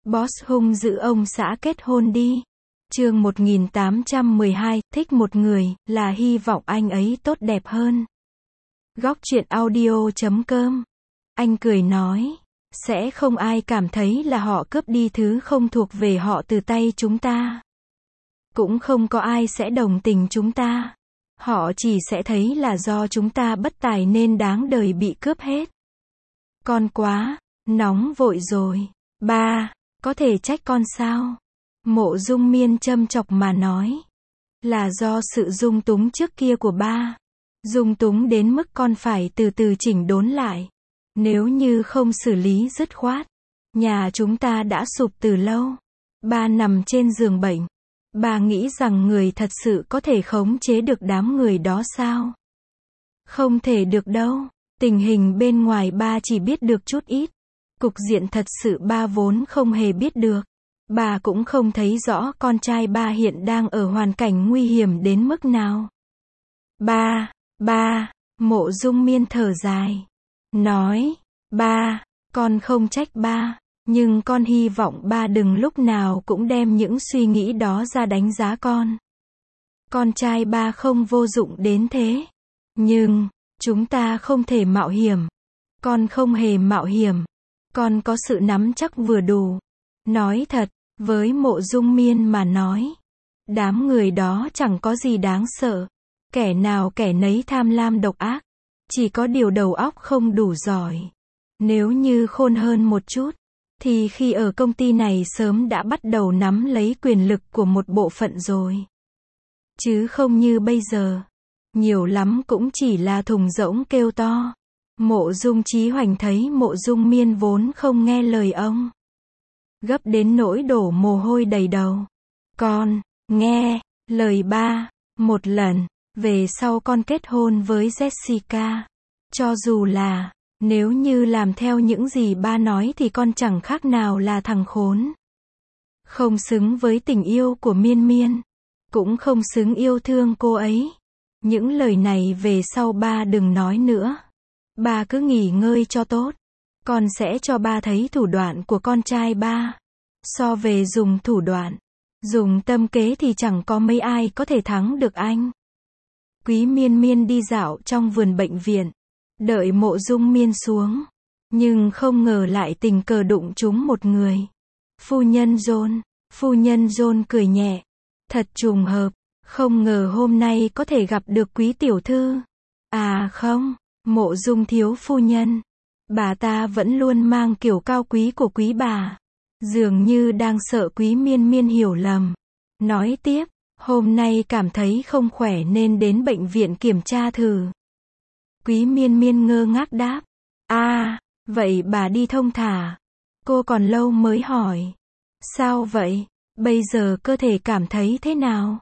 Boss hung dữ ông xã kết hôn đi. Chương 1812, thích một người, là hy vọng anh ấy tốt đẹp hơn. Góc truyện audio.com. Anh cười nói, sẽ không ai cảm thấy là họ cướp đi thứ không thuộc về họ từ tay chúng ta. Cũng không có ai sẽ đồng tình chúng ta. Họ chỉ sẽ thấy là do chúng ta bất tài nên đáng đời bị cướp hết. Con quá nóng vội rồi. Ba, có thể trách con sao? Mộ Dung Miên châm chọc mà nói. Là do sự dung túng trước kia của ba. Dung túng đến mức con phải từ từ chỉnh đốn lại. Nếu như không xử lý dứt khoát, nhà chúng ta đã sụp từ lâu. Ba nằm trên giường bệnh. Bà nghĩ rằng người thật sự có thể khống chế được đám người đó sao? Không thể được đâu. Tình hình bên ngoài ba chỉ biết được chút ít. Cục diện thật sự ba vốn không hề biết được. Bà cũng không thấy rõ con trai ba hiện đang ở hoàn cảnh nguy hiểm đến mức nào. Ba, Mộ Dung Miên thở dài. Nói, ba, con không trách ba. Nhưng con hy vọng ba đừng lúc nào cũng đem những suy nghĩ đó ra đánh giá con. Con trai ba không vô dụng đến thế. Nhưng, chúng ta không thể mạo hiểm. Con không hề mạo hiểm. Con có sự nắm chắc vừa đủ. Nói thật, với Mộ Dung Miên mà nói, đám người đó chẳng có gì đáng sợ. Kẻ nào kẻ nấy tham lam độc ác. Chỉ có điều đầu óc không đủ giỏi. Nếu như khôn hơn một chút, thì khi ở công ty này sớm đã bắt đầu nắm lấy quyền lực của một bộ phận rồi. Chứ không như bây giờ. Nhiều lắm cũng chỉ là thùng rỗng kêu to. Mộ Dung Chí Hoành thấy Mộ Dung Miên vốn không nghe lời ông. Gấp đến nỗi đổ mồ hôi đầy đầu. Con, nghe, lời ba, một lần, về sau con kết hôn với Jessica. Cho dù là, nếu như làm theo những gì ba nói thì con chẳng khác nào là thằng khốn. Không xứng với tình yêu của Miên Miên. Cũng không xứng yêu thương cô ấy. Những lời này về sau ba đừng nói nữa. Ba cứ nghỉ ngơi cho tốt. Con sẽ cho ba thấy thủ đoạn của con trai ba. So về dùng thủ đoạn, dùng tâm kế thì chẳng có mấy ai có thể thắng được anh. Quý Miên Miên đi dạo trong vườn bệnh viện. Đợi Mộ Dung Miên xuống. Nhưng không ngờ lại tình cờ đụng trúng một người. Phu nhân John. Phu nhân John cười nhẹ. Thật trùng hợp. Không ngờ hôm nay có thể gặp được quý tiểu thư. À không, Mộ Dung thiếu phu nhân. Bà ta vẫn luôn mang kiểu cao quý của quý bà. Dường như đang sợ Quý Miên Miên hiểu lầm. Nói tiếp, hôm nay cảm thấy không khỏe nên đến bệnh viện kiểm tra thử. Quý Miên Miên ngơ ngác đáp. Vậy bà đi thong thả. Cô còn lâu mới hỏi. Sao vậy? Bây giờ cơ thể cảm thấy thế nào?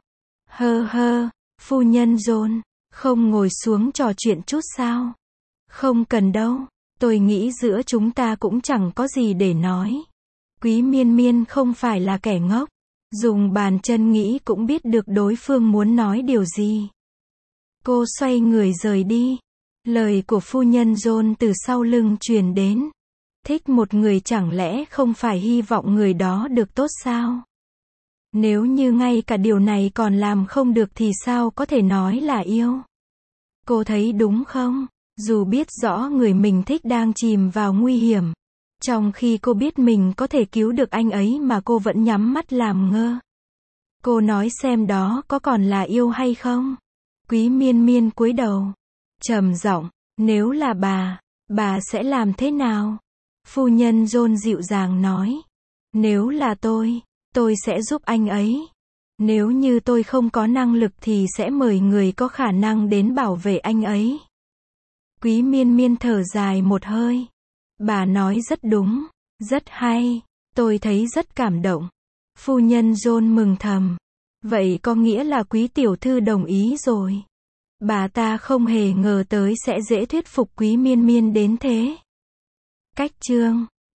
Phu nhân John, không ngồi xuống trò chuyện chút sao? Không cần đâu, tôi nghĩ giữa chúng ta cũng chẳng có gì để nói. Quý Miên Miên không phải là kẻ ngốc. Dùng bàn chân nghĩ cũng biết được đối phương muốn nói điều gì. Cô xoay người rời đi. Lời của phu nhân John từ sau lưng truyền đến. Thích một người chẳng lẽ không phải hy vọng người đó được tốt sao? Nếu như ngay cả điều này còn làm không được thì sao có thể nói là yêu? Cô thấy đúng không? Dù biết rõ người mình thích đang chìm vào nguy hiểm. Trong khi cô biết mình có thể cứu được anh ấy mà cô vẫn nhắm mắt làm ngơ. Cô nói xem đó có còn là yêu hay không? Quý Miên Miên cúi đầu. Trầm giọng, nếu là bà sẽ làm thế nào? Phu nhân John dịu dàng nói. Nếu là tôi sẽ giúp anh ấy. Nếu như tôi không có năng lực thì sẽ mời người có khả năng đến bảo vệ anh ấy. Quý Miên Miên thở dài một hơi. Bà nói rất đúng, rất hay, tôi thấy rất cảm động. Phu nhân John mừng thầm. Vậy có nghĩa là quý tiểu thư đồng ý rồi. Bà ta không hề ngờ tới sẽ dễ thuyết phục Quý Miên Miên đến thế. Cách chương